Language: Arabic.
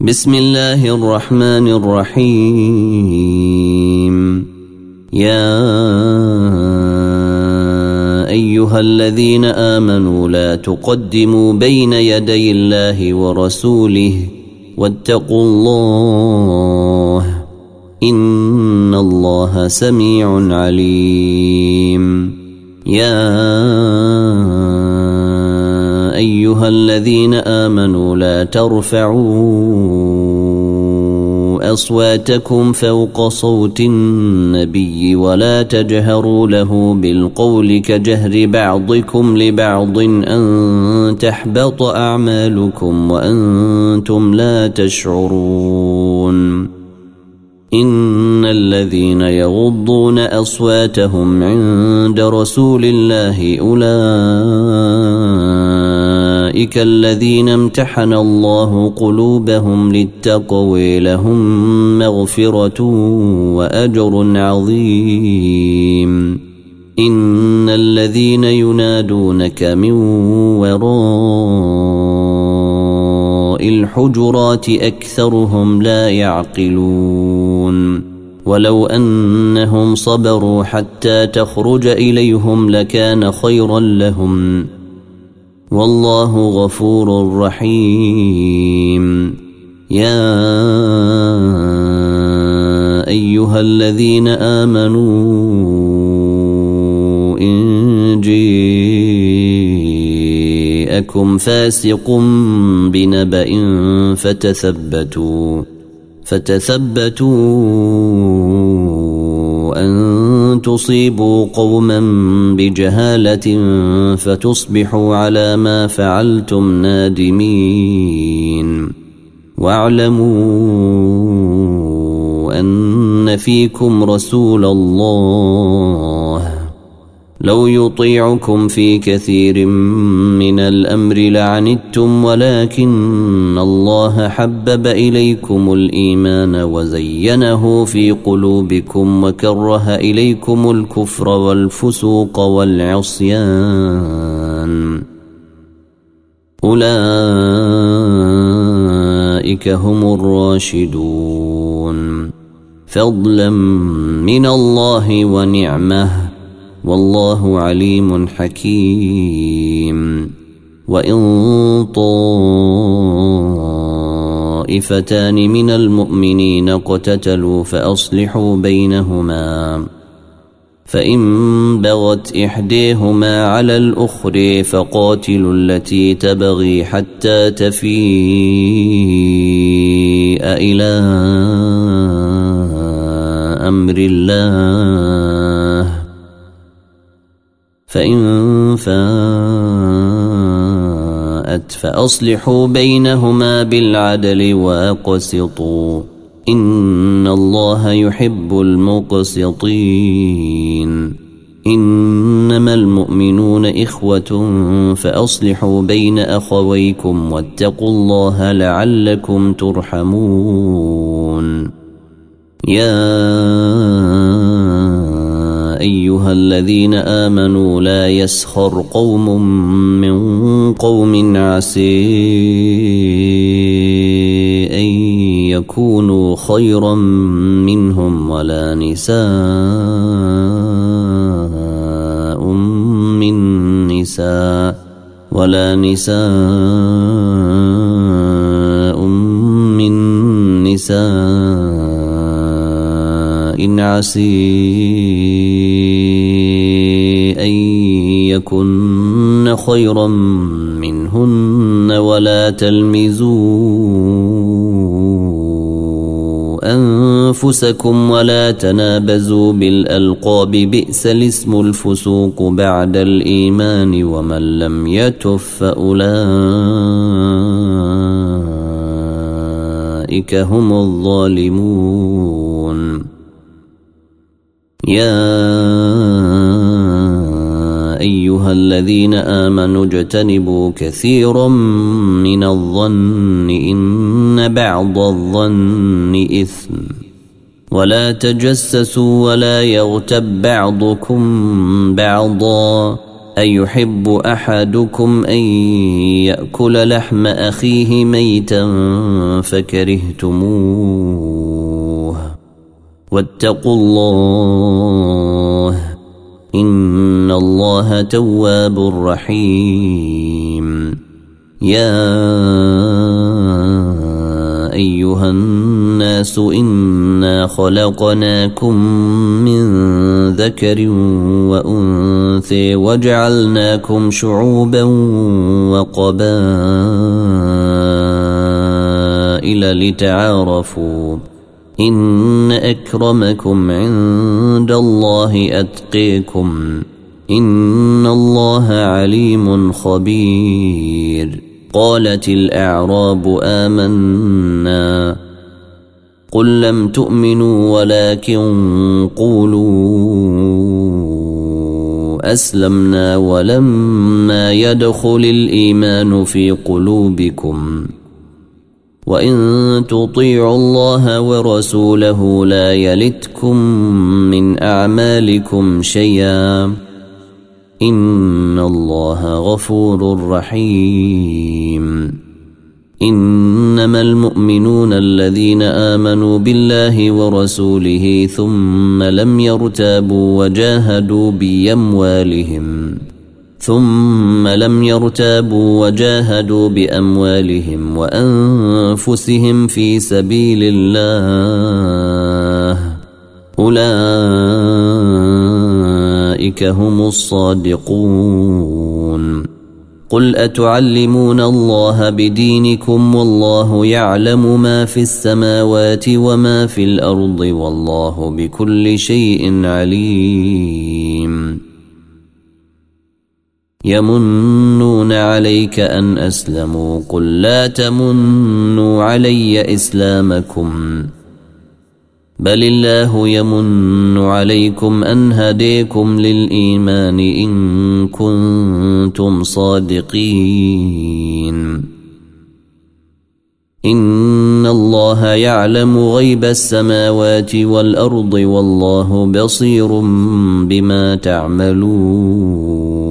بسم الله الرحمن الرحيم. يا أيها الذين آمنوا لا تقدموا بين يدي الله ورسوله واتقوا الله إن الله سميع عليم. يا أيها الذين آمنوا لا ترفعوا أصواتكم فوق صوت النبي ولا تجهروا له بالقول كجهر بعضكم لبعض أن تحبط أعمالكم وأنتم لا تشعرون. إن الذين يغضون أصواتهم عند رسول الله أولئك الذين امتحن الله قلوبهم للتقوى لهم مغفرة وأجر عظيم. إن الذين ينادونك من وراء الحجرات أكثرهم لا يعقلون. ولو أنهم صبروا حتى تخرج إليهم لكان خيرا لهم والله غفور رحيم. يا أيها الذين آمنوا إن جاءكم فاسق بنبأ فتثبتوا أن تصيبوا قوما بجهالة فتصبحوا على ما فعلتم نادمين. واعلموا أن فيكم رسول الله لو يطيعكم في كثير من الأمر لعنتم ولكن الله حبب إليكم الإيمان وزينه في قلوبكم وكره إليكم الكفر والفسوق والعصيان أولئك هم الراشدون فضلا من الله ونعمه والله عليم حكيم. وإن طائفتان من المؤمنين اقتتلوا فأصلحوا بينهما فإن بغت إحداهما على الأخرى فقاتلوا التي تبغي حتى تفيء إلى أمر الله فإن فاءت فأصلحوا بينهما بالعدل وأقسطوا إن الله يحب المقسطين. إنما المؤمنون إخوة فأصلحوا بين أخويكم واتقوا الله لعلكم ترحمون. يا أيها الذين آمنوا لا يسخر قوم من قوم عسى أن يكونوا خيرا منهم ولا نساء من نساء عسى أن يكن خيرا منهن ولا تلمزوا أنفسكم ولا تنابزوا بالألقاب بئس الاسم الفسوق بعد الإيمان ومن لم يتب فأولئك هم الظالمون. يا أيها الذين آمنوا اجتنبوا كثيرا من الظن إن بعض الظن إثم ولا تجسسوا ولا يغتب بعضكم بعضا أيحب أحدكم أن يأكل لحم أخيه ميتا فكرهتموه واتقوا الله إن الله تواب رحيم يا أيها الناس إنا خلقناكم من ذكر وأنثى وجعلناكم شعوبا وقبائل لتعارفوا إن أكرمكم عند الله أتقيكم إن الله عليم خبير قالت الأعراب آمنا قل لم تؤمنوا ولكن قولوا أسلمنا ولما يدخل الإيمان في قلوبكم وإن تطيعوا الله ورسوله لا يلتكم من أعمالكم شيئا إن الله غفور رحيم إنما المؤمنون الذين آمنوا بالله ورسوله ثم لم يرتابوا وجاهدوا بأموالهم وأنفسهم في سبيل الله أولئك هم الصادقون قل أتعلمون الله بدينكم والله يعلم ما في السماوات وما في الأرض والله بكل شيء عليم يمنون عليك أن أسلموا قل لا تمنوا علي إسلامكم بل الله يمن عليكم أن هديكم للإيمان إن كنتم صادقين إن الله يعلم غيب السماوات والأرض والله بصير بما تعملون